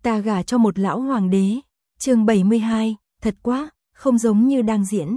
Ta gả cho một lão hoàng đế. Chương 72, thật quá, không giống như đang diễn.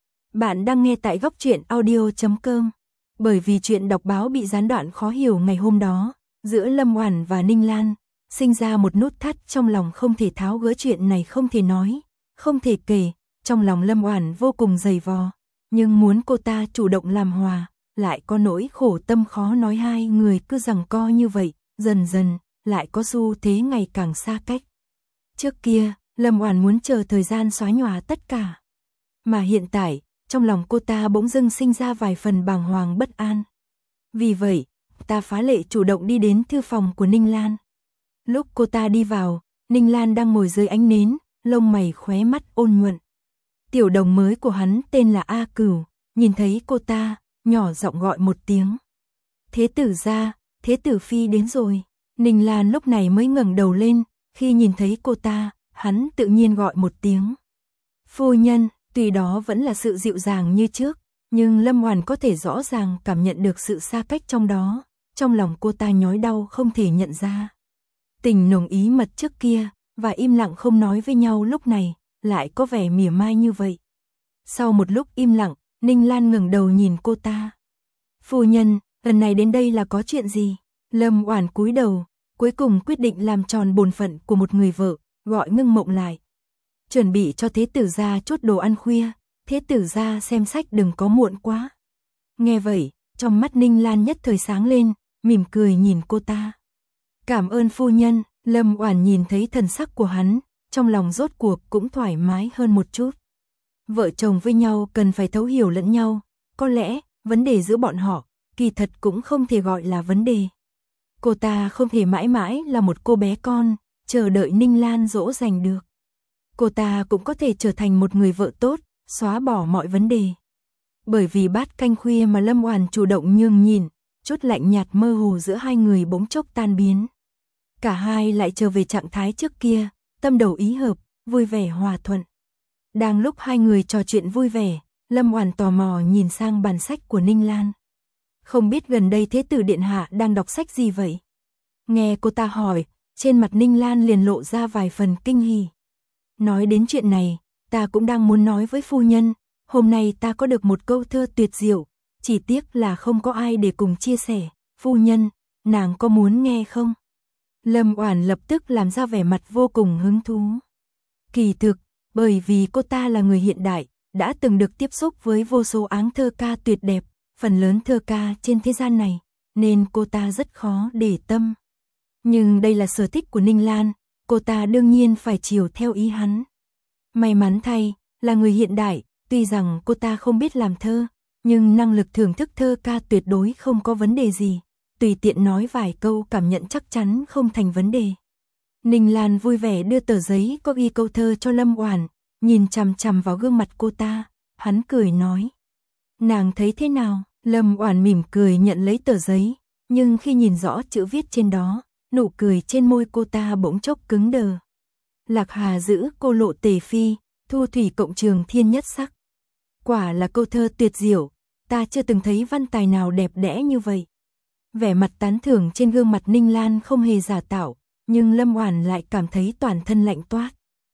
Bạn đang nghe tại goctruyện.audio.com. Bởi vì chuyện đọc báo bị gián đoạn khó hiểu ngày hôm đó, giữa Lâm Oản và Ninh Lan, sinh ra một nút thắt trong lòng không thể tháo gỡ, chuyện này không thể nói, không thể kể, trong lòng Lâm Oản vô cùng dày vò, nhưng muốn cô ta chủ động làm hòa, lại có nỗi khổ tâm khó nói, hai người cứ giằng co như vậy, dần dần lại có xu thế ngày càng xa cách. Trước kia, Lâm Oản muốn chờ thời gian xóa nhòa tất cả, mà hiện tại, trong lòng cô ta bỗng dưng sinh ra vài phần bàng hoàng bất an. Vì vậy, ta phá lệ chủ động đi đến thư phòng của Ninh Lan. Lúc cô ta đi vào, Ninh Lan đang ngồi dưới ánh nến, lông mày khóe mắt ôn nhuận. Tiểu đồng mới của hắn tên là A Cửu, nhìn thấy cô ta, nhỏ giọng gọi một tiếng. Thế tử gia, thế tử phi đến rồi. Ninh Lan lúc này mới ngẩng đầu lên, khi nhìn thấy cô ta, hắn tự nhiên gọi một tiếng. Phu nhân, tuy đó vẫn là sự dịu dàng như trước, nhưng Lâm Oản có thể rõ ràng cảm nhận được sự xa cách trong đó, trong lòng cô ta nhói đau không thể nhận ra. Tình nồng ý mật trước kia, và im lặng không nói với nhau lúc này, lại có vẻ mỉa mai như vậy. Sau một lúc im lặng, Ninh Lan ngẩng đầu nhìn cô ta. Phu nhân, lần này đến đây là có chuyện gì? Lâm Oản cúi đầu, cuối cùng quyết định làm tròn bổn phận của một người vợ, gọi Ngưng Mộng lại. Chuẩn bị cho thế tử gia chút đồ ăn khuya, thế tử gia xem sách đừng có muộn quá. Nghe vậy, trong mắt Ninh Lan nhất thời sáng lên, mỉm cười nhìn cô ta. Cảm ơn phu nhân. Lâm Oản nhìn thấy thần sắc của hắn, trong lòng rốt cuộc cũng thoải mái hơn một chút. Vợ chồng với nhau cần phải thấu hiểu lẫn nhau, có lẽ vấn đề giữa bọn họ kỳ thật cũng không thể gọi là vấn đề. Cô ta không thể mãi mãi là một cô bé con, chờ đợi Ninh Lan dỗ dành được. Cô ta cũng có thể trở thành một người vợ tốt, xóa bỏ mọi vấn đề. Bởi vì bát canh khuya mà Lâm Oản chủ động nhường nhìn, chút lạnh nhạt mơ hồ giữa hai người bỗng chốc tan biến. Cả hai lại trở về trạng thái trước kia, tâm đầu ý hợp, vui vẻ hòa thuận. Đang lúc hai người trò chuyện vui vẻ, Lâm Oản tò mò nhìn sang bàn sách của Ninh Lan. Không biết gần đây thế tử điện hạ đang đọc sách gì vậy? Nghe cô ta hỏi, trên mặt Ninh Lan liền lộ ra vài phần kinh hỉ. Nói đến chuyện này, ta cũng đang muốn nói với phu nhân, hôm nay ta có được một câu thơ tuyệt diệu, chỉ tiếc là không có ai để cùng chia sẻ, phu nhân, nàng có muốn nghe không? Lâm Oản lập tức làm ra vẻ mặt vô cùng hứng thú. Kỳ thực, bởi vì cô ta là người hiện đại, đã từng được tiếp xúc với vô số áng thơ ca tuyệt đẹp, phần lớn thơ ca trên thế gian này, nên cô ta rất khó để tâm. Nhưng đây là sở thích của Ninh Lan, cô ta đương nhiên phải chiều theo ý hắn. May mắn thay, là người hiện đại, tuy rằng cô ta không biết làm thơ, nhưng năng lực thưởng thức thơ ca tuyệt đối không có vấn đề gì. Tùy tiện nói vài câu cảm nhận chắc chắn không thành vấn đề. Ninh Lan vui vẻ đưa tờ giấy có ghi câu thơ cho Lâm Oản, nhìn chằm chằm vào gương mặt cô ta, hắn cười nói. Nàng thấy thế nào? Lâm Oản mỉm cười nhận lấy tờ giấy, nhưng khi nhìn rõ chữ viết trên đó, nụ cười trên môi cô ta bỗng chốc cứng đờ. Lạc Hà giữ cô lộ tề phi, thu thủy cộng trường thiên nhất sắc. Quả là câu thơ tuyệt diệu, ta chưa từng thấy văn tài nào đẹp đẽ như vậy. Vẻ mặt tán thưởng trên gương mặt Ninh Lan không hề giả tạo, nhưng Lâm Oản lại cảm thấy toàn thân lạnh toát.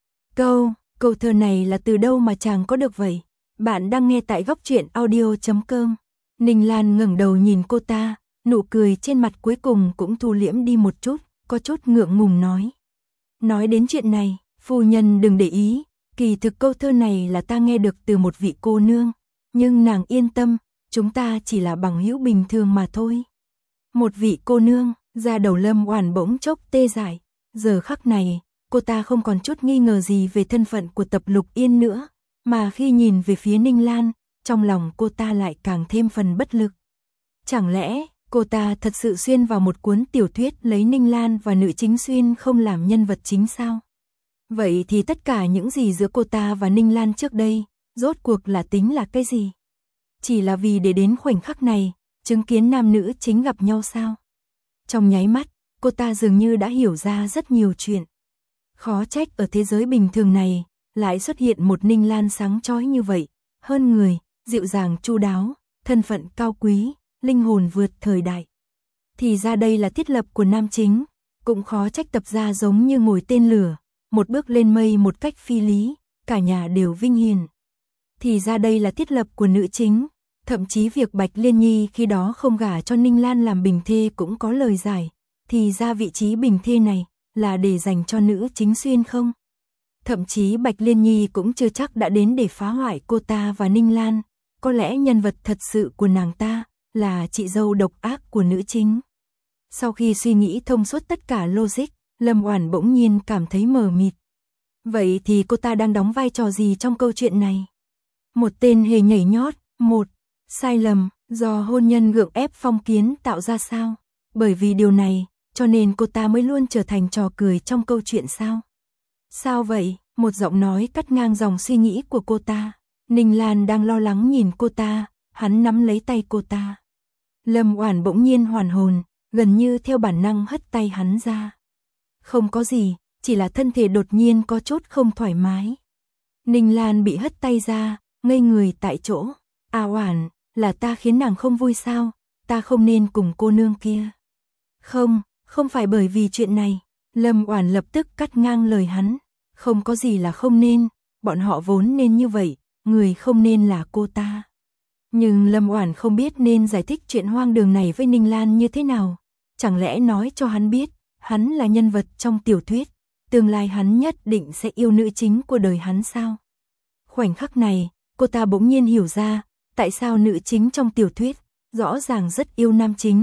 Câu thơ này là từ đâu mà chàng có được vậy? Bạn đang nghe tại goctruyện.audio.com. Ninh Lan ngẩng đầu nhìn cô ta, nụ cười trên mặt cuối cùng cũng thu liễm đi một chút, có chút ngượng ngùng nói. Nói đến chuyện này, phu nhân đừng để ý, kỳ thực câu thơ này là ta nghe được từ một vị cô nương, nhưng nàng yên tâm, chúng ta chỉ là bằng hữu bình thường mà thôi. Một vị cô nương, da đầu Lâm Oản bỗng chốc tê dại, giờ khắc này, cô ta không còn chút nghi ngờ gì về thân phận của Tập Lục Yên nữa, mà khi nhìn về phía Ninh Lan, trong lòng cô ta lại càng thêm phần bất lực. Chẳng lẽ, cô ta thật sự xuyên vào một cuốn tiểu thuyết lấy Ninh Lan và nữ chính xuyên không làm nhân vật chính sao? Vậy thì tất cả những gì giữa cô ta và Ninh Lan trước đây, rốt cuộc là tính là cái gì? Chỉ là vì để đến khoảnh khắc này, chứng kiến nam nữ chính gặp nhau sao? Trong nháy mắt, cô ta dường như đã hiểu ra rất nhiều chuyện. Khó trách ở thế giới bình thường này, lại xuất hiện một Ninh Lan sáng chói như vậy, hơn người, dịu dàng chu đáo, thân phận cao quý, linh hồn vượt thời đại. Thì ra đây là thiết lập của nam chính, Cũng khó trách tập gia giống như ngồi tên lửa, một bước lên mây một cách phi lý, cả nhà đều vinh hiển. Thì ra đây là thiết lập của nữ chính, thậm chí việc Bạch Liên Nhi khi đó không gả cho Ninh Lan làm bình thê cũng có lời giải, thì ra vị trí bình thê này là để dành cho nữ chính xuyên không? Thậm chí Bạch Liên Nhi cũng chưa chắc đã đến để phá hoại cô ta và Ninh Lan, có lẽ nhân vật thật sự của nàng ta là chị dâu độc ác của nữ chính. Sau khi suy nghĩ thông suốt tất cả logic, Lâm Oản bỗng nhiên cảm thấy mờ mịt. Vậy thì cô ta đang đóng vai trò gì trong câu chuyện này? Một tên hề nhảy nhót, một sai lầm do hôn nhân gượng ép Phong Kiến tạo ra sao? Bởi vì điều này, cho nên cô ta mới luôn trở thành trò cười trong câu chuyện sao? Sao vậy? Một giọng nói cắt ngang dòng suy nghĩ của cô ta. Ninh Lan đang lo lắng nhìn cô ta, hắn nắm lấy tay cô ta. Lâm Oản bỗng nhiên hoàn hồn, gần như theo bản năng hất tay hắn ra. Không có gì, chỉ là thân thể đột nhiên có chút không thoải mái. Ninh Lan bị hất tay ra, ngây người tại chỗ. À Oản, là ta khiến nàng không vui sao? Ta không nên cùng cô nương kia. Không phải bởi vì chuyện này. Lâm Oản lập tức cắt ngang lời hắn. Không có gì là không nên, bọn họ vốn nên như vậy, người không nên là cô ta. Nhưng Lâm Oản không biết nên giải thích chuyện hoang đường này với Ninh Lan như thế nào. Chẳng lẽ nói cho hắn biết, hắn là nhân vật trong tiểu thuyết, tương lai hắn nhất định sẽ yêu nữ chính của đời hắn sao? Khoảnh khắc này, cô ta bỗng nhiên hiểu ra, tại sao nữ chính trong tiểu thuyết rõ ràng rất yêu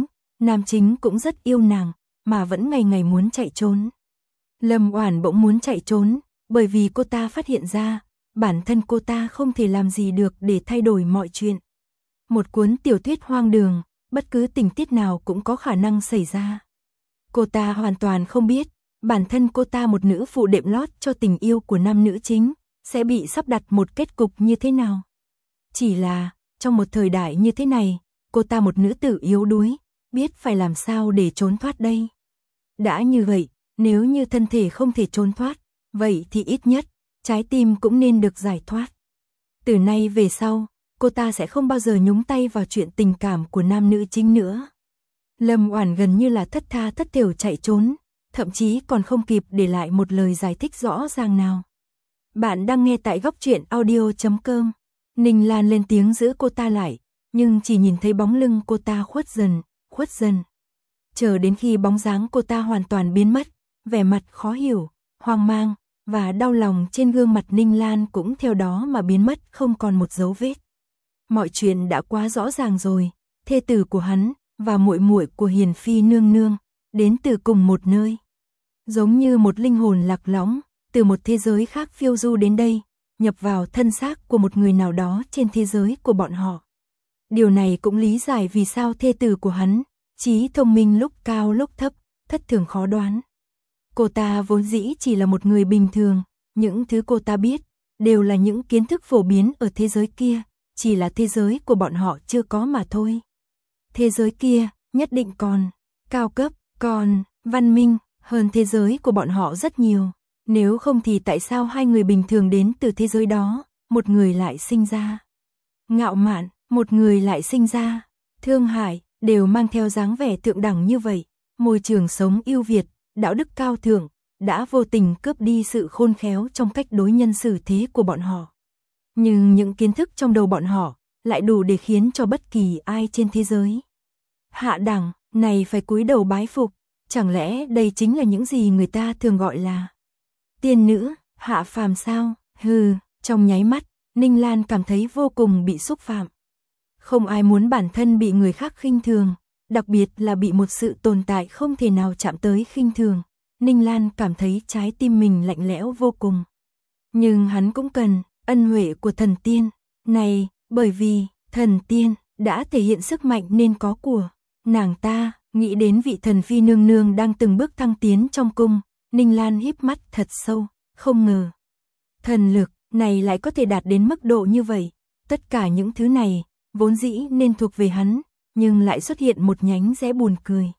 nam chính cũng rất yêu nàng, mà vẫn ngày ngày muốn chạy trốn. Lâm Oản bỗng muốn chạy trốn, bởi vì cô ta phát hiện ra, bản thân cô ta không thể làm gì được để thay đổi mọi chuyện. Một cuốn tiểu thuyết hoang đường, bất cứ tình tiết nào cũng có khả năng xảy ra. Cô ta hoàn toàn không biết, bản thân cô ta một nữ phụ đệm lót cho tình yêu của nam nữ chính, sẽ bị sắp đặt một kết cục như thế nào. Chỉ là, trong một thời đại như thế này, cô ta một nữ tử yếu đuối, biết phải làm sao để trốn thoát đây. Đã như vậy, nếu như thân thể không thể trốn thoát, vậy thì ít nhất, trái tim cũng nên được giải thoát. Từ nay về sau, cô ta sẽ không bao giờ nhúng tay vào chuyện tình cảm của nam nữ chính nữa. Lâm Oản gần như là thất tha thất thểu chạy trốn, thậm chí còn không kịp để lại một lời giải thích rõ ràng nào. Bạn đang nghe tại Góc Truyện Audio.com. Ninh Lan lên tiếng giữ cô ta lại, nhưng chỉ nhìn thấy bóng lưng cô ta khuất dần. Chờ đến khi bóng dáng cô ta hoàn toàn biến mất, vẻ mặt khó hiểu, hoang mang và đau lòng trên gương mặt Ninh Lan cũng theo đó mà biến mất không còn một dấu vết. Mọi chuyện đã quá rõ ràng rồi, thê tử của hắn và muội muội của Hiền Phi nương nương đến từ cùng một nơi. Giống như một linh hồn lạc lõng, từ một thế giới khác phiêu du đến đây, nhập vào thân xác của một người nào đó trên thế giới của bọn họ. Điều này cũng lý giải vì sao thê tử của hắn, trí thông minh lúc cao lúc thấp, thất thường khó đoán. Cô ta vốn dĩ chỉ là một người bình thường, những thứ cô ta biết, đều là những kiến thức phổ biến ở thế giới kia, chỉ là thế giới của bọn họ chưa có mà thôi. Thế giới kia, nhất định còn cao cấp, còn văn minh hơn thế giới của bọn họ rất nhiều. Nếu không thì tại sao hai người bình thường đến từ thế giới đó, một người lại sinh ra ngạo mạn, một người lại sinh ra thương hại, đều mang theo dáng vẻ thượng đẳng như vậy. Môi trường sống ưu việt, đạo đức cao thượng, đã vô tình cướp đi sự khôn khéo trong cách đối nhân xử thế của bọn họ. Nhưng những kiến thức trong đầu bọn họ lại đủ để khiến cho bất kỳ ai trên thế giới hạ đẳng này phải cúi đầu bái phục. Chẳng lẽ đây chính là những gì người ta thường gọi là tiên nữ, hạ phàm sao? Hừ, trong nháy mắt, Ninh Lan cảm thấy vô cùng bị xúc phạm. Không ai muốn bản thân bị người khác khinh thường, đặc biệt là bị một sự tồn tại không thể nào chạm tới khinh thường. Ninh Lan cảm thấy trái tim mình lạnh lẽo vô cùng. Nhưng hắn cũng cần ân huệ của thần tiên này, bởi vì thần tiên đã thể hiện sức mạnh nên có của nàng ta. Nghĩ đến vị thần phi nương nương đang từng bước thăng tiến trong cung, Ninh Lan híp mắt thật sâu, không ngờ thần lực này lại có thể đạt đến mức độ như vậy. Tất cả những thứ này vốn dĩ nên thuộc về hắn, nhưng lại xuất hiện một nhánh rẽ buồn cười.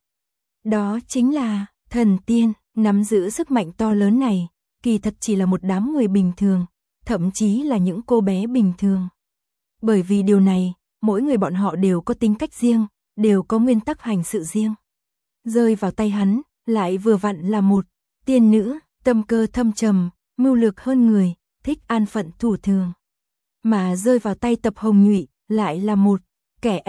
Đó chính là thần tiên. Nắm giữ sức mạnh to lớn này, kỳ thật chỉ là một đám người bình thường, thậm chí là những cô bé bình thường. Bởi vì điều này, mỗi người bọn họ đều có tính cách riêng, đều có nguyên tắc hành sự riêng. Rơi vào tay hắn, lại vừa vặn là một tiên nữ, tâm cơ thâm trầm, mưu lược hơn người, thích an phận thủ thường. Mà rơi vào tay Tập Hồng Nhụy lại là một kẻ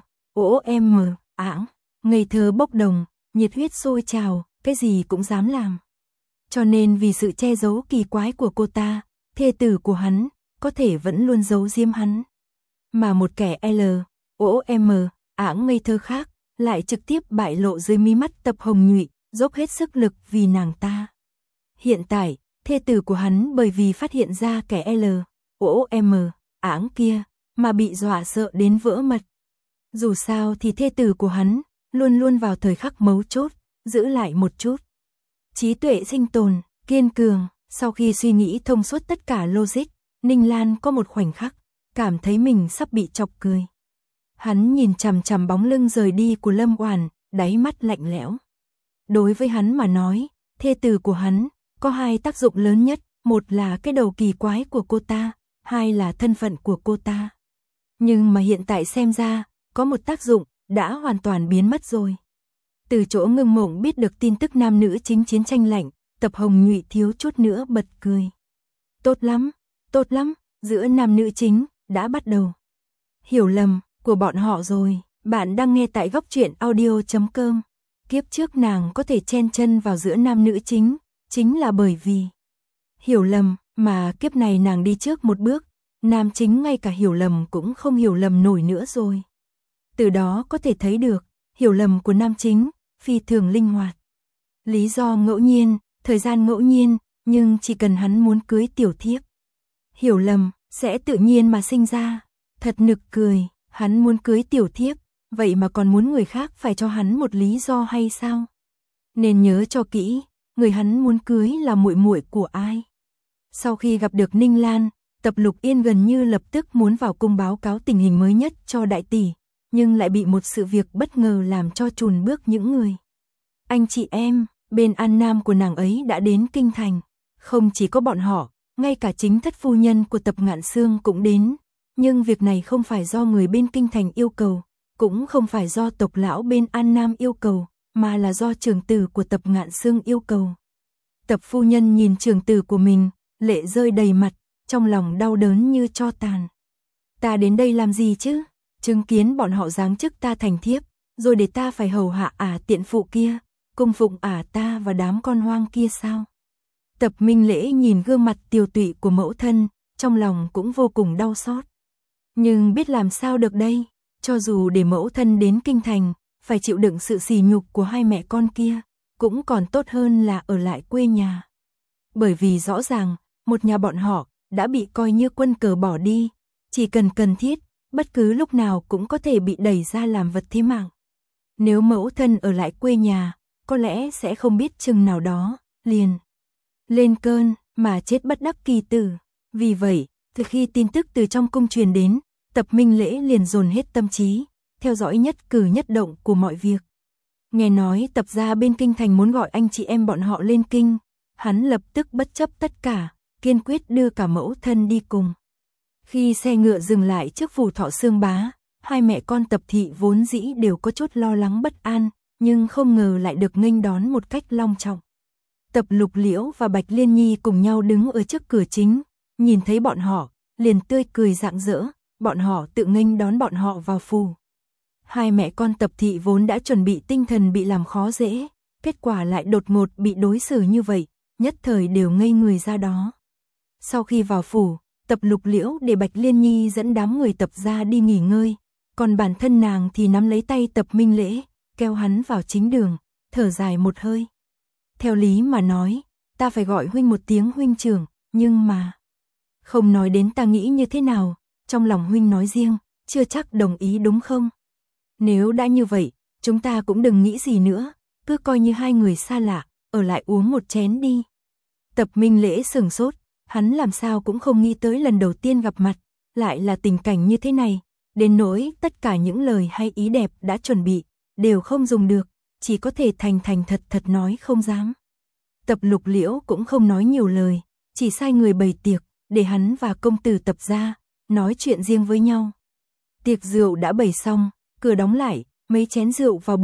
LOM ảng, ngây thơ bốc đồng, nhiệt huyết sôi trào, cái gì cũng dám làm. Cho nên vì sự che giấu kỳ quái của cô ta, thê tử của hắn có thể vẫn luôn giấu giếm hắn. Mà một kẻ LOM ảng ngây thơ khác lại trực tiếp bại lộ dưới mí mắt Tập Hồng Nhụy, dốc hết sức lực vì nàng ta. Hiện tại, thê tử của hắn bởi vì phát hiện ra kẻ LOM ảng kia mà bị dọa sợ đến vỡ mật. Dù sao thì thê tử của hắn luôn luôn vào thời khắc mấu chốt giữ lại một chút trí tuệ sinh tồn, kiên cường. Sau khi suy nghĩ thông suốt tất cả logic, Ninh Lan có một khoảnh khắc cảm thấy mình sắp bị chọc cười. Hắn nhìn chằm chằm bóng lưng rời đi của Lâm Oản, đáy mắt lạnh lẽo. Đối với hắn mà nói, thê tử của hắn có hai tác dụng lớn nhất, một là cái đầu kỳ quái của cô ta, hai là thân phận của cô ta. Nhưng mà hiện tại xem ra, có một tác dụng đã hoàn toàn biến mất rồi. Từ chỗ Ngưng Mộng biết được tin tức nam nữ chính chiến tranh lạnh, Tập Hồng Nhụy thiếu chút nữa bật cười. Tốt lắm, giữa nam nữ chính đã bắt đầu hiểu lầm của bọn họ rồi. Bạn đang nghe tại Góc Truyện Audio.com. Kiếp trước nàng có thể chen chân vào giữa nam nữ chính là bởi vì hiểu lầm, mà kiếp này nàng đi trước một bước, nam chính ngay cả hiểu lầm cũng không hiểu lầm nổi nữa rồi. Từ đó có thể thấy được, hiểu lầm của nam chính phi thường linh hoạt. Lý do ngẫu nhiên, thời gian ngẫu nhiên, nhưng chỉ cần hắn muốn cưới tiểu thiếp, hiểu lầm sẽ tự nhiên mà sinh ra. Thật nực cười, hắn muốn cưới tiểu thiếp, vậy mà còn muốn người khác phải cho hắn một lý do hay sao? Nên nhớ cho kỹ, người hắn muốn cưới là muội muội của ai. Sau khi gặp được Ninh Lan, Tập Lục Yên gần như lập tức muốn vào cung báo cáo tình hình mới nhất cho đại tỷ, nhưng lại bị một sự việc bất ngờ làm cho chùn bước những người. Anh chị em, bên An Nam của nàng ấy đã đến kinh thành. Không chỉ có bọn họ, ngay cả chính thất phu nhân của Tập Ngạn Sương cũng đến. Nhưng việc này không phải do người bên kinh thành yêu cầu, cũng không phải do tộc lão bên An Nam yêu cầu, mà là do trưởng tử của Tập Ngạn Sương yêu cầu. Tập phu nhân nhìn trưởng tử của mình, lệ rơi đầy mặt, trong lòng đau đớn như tro tàn. Ta đến đây làm gì chứ? Chứng kiến bọn họ giáng chức ta thành thiếp, rồi để ta phải hầu hạ tiện phụ kia, cung phụng ta và đám con hoang kia sao? Tập Minh Lễ nhìn gương mặt tiều tụy của mẫu thân, trong lòng cũng vô cùng đau xót. Nhưng biết làm sao được đây, cho dù để mẫu thân đến kinh thành, phải chịu đựng sự sỉ nhục của hai mẹ con kia, cũng còn tốt hơn là ở lại quê nhà. Bởi vì rõ ràng, một nhà bọn họ đã bị coi như quân cờ bỏ đi, chỉ cần cần thiết, bất cứ lúc nào cũng có thể bị đẩy ra làm vật thế mạng. Nếu mẫu thân ở lại quê nhà, có lẽ sẽ không biết chừng nào đó, liền lên cơn mà chết bất đắc kỳ tử. Vì vậy, từ khi tin tức từ trong cung truyền đến, Tập Minh Lễ liền dồn hết tâm trí, theo dõi nhất cử nhất động của mọi việc. Nghe nói Tập gia bên kinh thành muốn gọi anh chị em bọn họ lên kinh, hắn lập tức bất chấp tất cả, kiên quyết đưa cả mẫu thân đi cùng. Khi xe ngựa dừng lại trước phủ Thọ Sương Bá, hai mẹ con Tập thị vốn dĩ đều có chút lo lắng bất an, nhưng không ngờ lại được nghênh đón một cách long trọng. Tập Lục Liễu và Bạch Liên Nhi cùng nhau đứng ở trước cửa chính, nhìn thấy bọn họ, liền tươi cười rạng rỡ, bọn họ tự nghênh đón bọn họ vào phủ. Hai mẹ con Tập thị vốn đã chuẩn bị tinh thần bị làm khó dễ, kết quả lại đột ngột bị đối xử như vậy, nhất thời đều ngây người ra đó. Sau khi vào phủ, Tập Lục Liễu để Bạch Liên Nhi dẫn đám người Tập gia đi nghỉ ngơi, còn bản thân nàng thì nắm lấy tay Tập Minh Lễ, kéo hắn vào chính đường, thở dài một hơi. Theo lý mà nói, ta phải gọi huynh một tiếng huynh trưởng, nhưng mà không nói đến ta nghĩ như thế nào, trong lòng huynh nói riêng, chưa chắc đồng ý đúng không? Nếu đã như vậy, chúng ta cũng đừng nghĩ gì nữa, cứ coi như hai người xa lạ, ở lại uống một chén đi. Tập Minh Lễ sửng sốt, hắn làm sao cũng không nghĩ tới lần đầu tiên gặp mặt, lại là tình cảnh như thế này, đến nỗi tất cả những lời hay ý đẹp đã chuẩn bị, đều không dùng được, chỉ có thể thành thành thật thật nói không dám. Tập Lục Liễu cũng không nói nhiều lời, chỉ sai người bày tiệc, để hắn và công tử Tập gia nói chuyện riêng với nhau. Tiệc rượu đã bày xong, cửa đóng lại, mấy chén rượu vào bụng,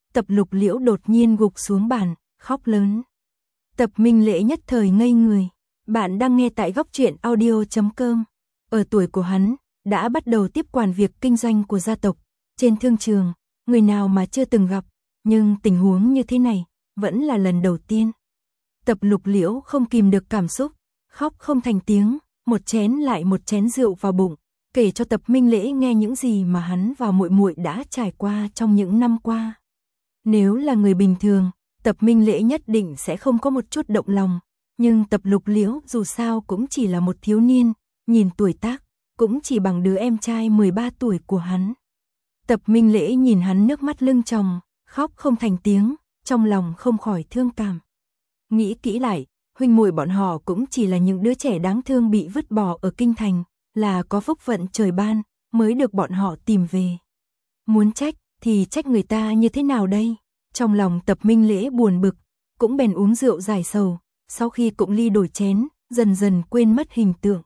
Tập Lục Liễu đột nhiên gục xuống bàn, khóc lớn. Tập Minh Lễ nhất thời ngây người. Bạn đang nghe tại góc truyện audio.com. Ở tuổi của hắn, đã bắt đầu tiếp quản việc kinh doanh của gia tộc. Trên thương trường, người nào mà chưa từng gặp, nhưng tình huống như thế này, vẫn là lần đầu tiên. Tập Lục Liễu không kìm được cảm xúc, khóc không thành tiếng, một chén lại một chén rượu vào bụng, kể cho Tập Minh Lễ nghe những gì mà hắn và muội muội đã trải qua trong những năm qua. Nếu là người bình thường, Tập Minh Lễ nhất định sẽ không có một chút động lòng, nhưng Tập Lục Liễu dù sao cũng chỉ là một thiếu niên, nhìn tuổi tác, cũng chỉ bằng đứa em trai 13 tuổi của hắn. Tập Minh Lễ nhìn hắn nước mắt lưng tròng, khóc không thành tiếng, trong lòng không khỏi thương cảm. Nghĩ kỹ lại, huynh muội bọn họ cũng chỉ là những đứa trẻ đáng thương bị vứt bỏ ở kinh thành, là có phúc vận trời ban, mới được bọn họ tìm về. Muốn trách, thì trách người ta như thế nào đây? Trong lòng Tập Minh Lễ buồn bực, cũng bèn uống rượu giải sầu, sau khi cụng ly đổi chén, dần dần quên mất hình tượng.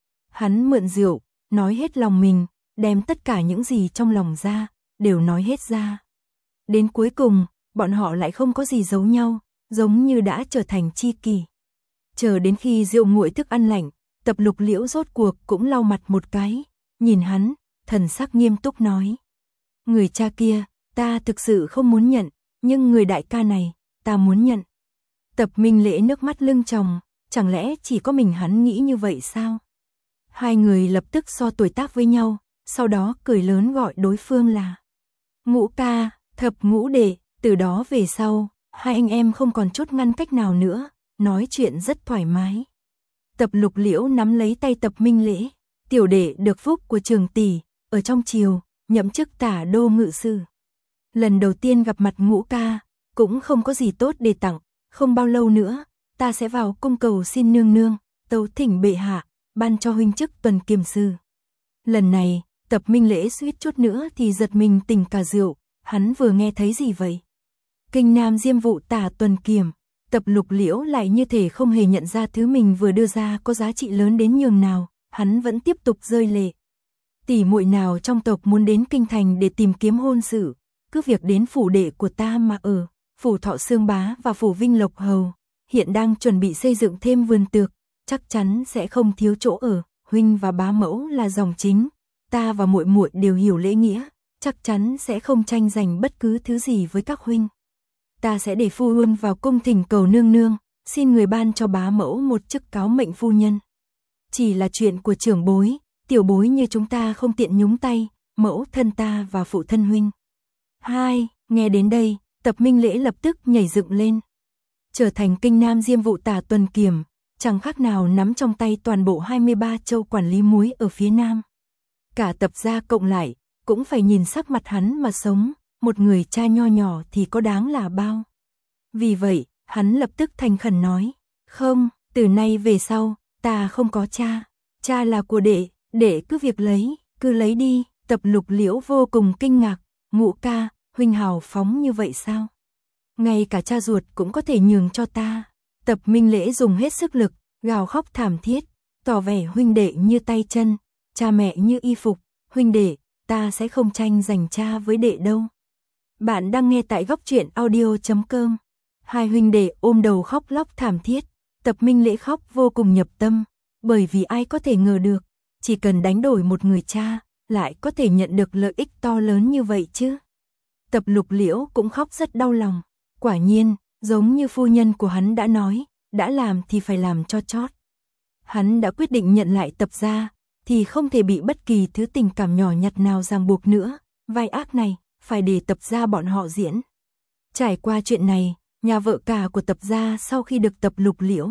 Hắn mượn rượu, nói hết lòng mình, đem tất cả những gì trong lòng ra, đều nói hết ra. Đến cuối cùng, bọn họ lại không có gì giấu nhau, giống như đã trở thành tri kỷ. Chờ đến khi rượu nguội thức ăn lạnh, Tập Lục Liễu rốt cuộc cũng lau mặt một cái, nhìn hắn, thần sắc nghiêm túc nói. Người cha kia, ta thực sự không muốn nhận, nhưng người đại ca này, ta muốn nhận. Tập Minh Lễ nước mắt lưng tròng, chẳng lẽ chỉ có mình hắn nghĩ như vậy sao? Hai người lập tức so tuổi tác với nhau, sau đó cười lớn gọi đối phương là Ngũ ca, Thập Ngũ đệ, từ đó về sau, hai anh em không còn chút ngăn cách nào nữa, nói chuyện rất thoải mái. Tập Lục Liễu nắm lấy tay Tập Minh Lễ, tiểu đệ được phúc của Trường tỷ, ở trong triều, nhậm chức tả đô ngự sử. Lần đầu tiên gặp mặt Ngũ ca, cũng không có gì tốt để tặng, không bao lâu nữa, ta sẽ vào cung cầu xin nương nương, tấu thỉnh bệ hạ, ban cho huynh chức tuần kiềm sư. Lần này, Tập Minh Lễ suýt chút nữa thì giật mình tỉnh cả rượu, hắn vừa nghe thấy gì vậy? Kinh Nam Diêm vụ tả tuần kiềm. Tập Lục Liễu lại như thể không hề nhận ra thứ mình vừa đưa ra có giá trị lớn đến nhường nào, hắn vẫn tiếp tục rơi lệ. Tỷ muội nào trong tộc muốn đến kinh thành để tìm kiếm hôn sự, cứ việc đến phủ đệ của ta mà ở. Phủ Thọ Xương Bá và phủ Vinh Lộc Hầu hiện đang chuẩn bị xây dựng thêm vườn tược, chắc chắn sẽ không thiếu chỗ ở. Huynh và bá mẫu là dòng chính, ta và muội muội đều hiểu lễ nghĩa, chắc chắn sẽ không tranh giành bất cứ thứ gì với các huynh. Ta sẽ để phu quân vào cung thỉnh cầu nương nương, xin người ban cho bá mẫu một chức cáo mệnh phu nhân. Chỉ là chuyện của trưởng bối, tiểu bối như chúng ta không tiện nhúng tay, mẫu thân ta và phụ thân huynh. Hai, nghe đến đây, Tập Minh Lễ lập tức nhảy dựng lên. Trở thành Kinh Nam Diêm vụ tả tuần kiềm, chẳng khác nào nắm trong tay toàn bộ 23 châu quản lý muối ở phía Nam. Cả Tập gia cộng lại, cũng phải nhìn sắc mặt hắn mà sống, một người cha nho nhỏ thì có đáng là bao. Vì vậy, hắn lập tức thành khẩn nói, không, từ nay về sau, ta không có cha, cha là của đệ cứ việc lấy, cứ lấy đi. Tập Lục Liễu vô cùng kinh ngạc, Ngũ ca, huynh hào phóng như vậy sao? Ngay cả cha ruột cũng có thể nhường cho ta. Tập Minh Lễ dùng hết sức lực, gào khóc thảm thiết, tỏ vẻ huynh đệ như tay chân, cha mẹ như y phục, huynh đệ, ta sẽ không tranh giành cha với đệ đâu. Bạn đang nghe tại góc truyện audio.com. Hai huynh đệ ôm đầu khóc lóc thảm thiết, Tập Minh Lễ khóc vô cùng nhập tâm, bởi vì ai có thể ngờ được, chỉ cần đánh đổi một người cha, lại có thể nhận được lợi ích to lớn như vậy chứ. Tập Lục Liễu cũng khóc rất đau lòng, quả nhiên, giống như phu nhân của hắn đã nói, đã làm thì phải làm cho chót. Hắn đã quyết định nhận lại Tập gia, thì không thể bị bất kỳ thứ tình cảm nhỏ nhặt nào ràng buộc nữa, vai ác này, phải để Tập gia bọn họ diễn. Trải qua chuyện này, nhà vợ cả của Tập gia sau khi được Tập Lục Liễu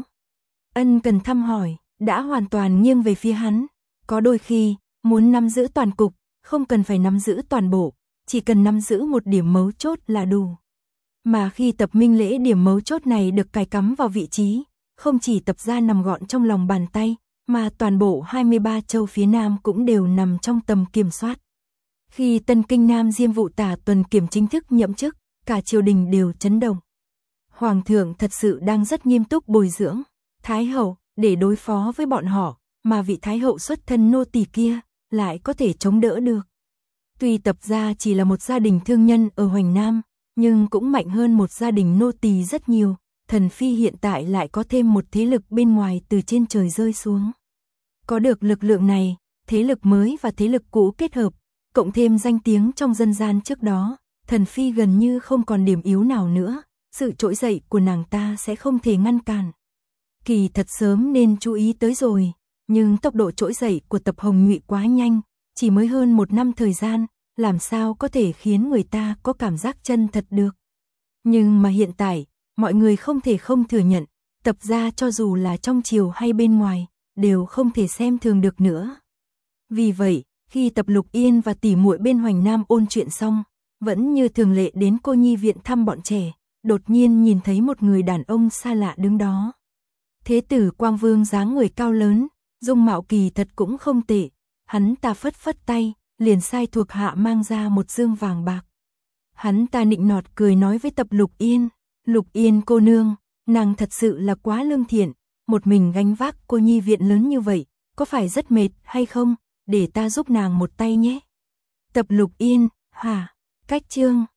ân cần thăm hỏi, đã hoàn toàn nghiêng về phía hắn. Có đôi khi, muốn nắm giữ toàn cục, không cần phải nắm giữ toàn bộ, chỉ cần nắm giữ một điểm mấu chốt là đủ. Mà khi Tập Minh Lễ điểm mấu chốt này được cài cắm vào vị trí, không chỉ Tập gia nằm gọn trong lòng bàn tay, mà toàn bộ 23 châu phía Nam cũng đều nằm trong tầm kiểm soát. Khi Tân Kinh Nam Diêm vụ tả tuần kiềm chính thức nhậm chức, cả triều đình đều chấn động. Hoàng thượng thật sự đang rất nghiêm túc bồi dưỡng Thái hậu để đối phó với bọn họ, mà vị Thái hậu xuất thân nô tỳ kia lại có thể chống đỡ được. Tuy Tập gia chỉ là một gia đình thương nhân ở Hoành Nam, nhưng cũng mạnh hơn một gia đình nô tỳ rất nhiều. Thần Phi hiện tại lại có thêm một thế lực bên ngoài từ trên trời rơi xuống. Có được lực lượng này, thế lực mới và thế lực cũ kết hợp, cộng thêm danh tiếng trong dân gian trước đó, Thần Phi gần như không còn điểm yếu nào nữa, sự trỗi dậy của nàng ta sẽ không thể ngăn cản. Kỳ thật sớm nên chú ý tới rồi, nhưng tốc độ trỗi dậy của Tập Hồng Nhụy quá nhanh, chỉ mới hơn 1 năm thời gian, làm sao có thể khiến người ta có cảm giác chân thật được. Nhưng mà hiện tại, mọi người không thể không thừa nhận, Tập gia cho dù là trong triều hay bên ngoài, đều không thể xem thường được nữa. Vì vậy, khi Tập Lục Yên và tỷ muội bên Hoành Nam ôn chuyện xong, vẫn như thường lệ đến cô nhi viện thăm bọn trẻ, đột nhiên nhìn thấy một người đàn ông xa lạ đứng đó. Thế tử Quang Vương dáng người cao lớn, dung mạo kỳ thật cũng không tệ, hắn ta phất phất tay, liền sai thuộc hạ mang ra một dương vàng bạc. Hắn ta nịnh nọt cười nói với Tập Lục Yên cô nương, nàng thật sự là quá lương thiện, một mình gánh vác cô nhi viện lớn như vậy, có phải rất mệt hay không, để ta giúp nàng một tay nhé. Tập Lục Yên, hả, cách chương.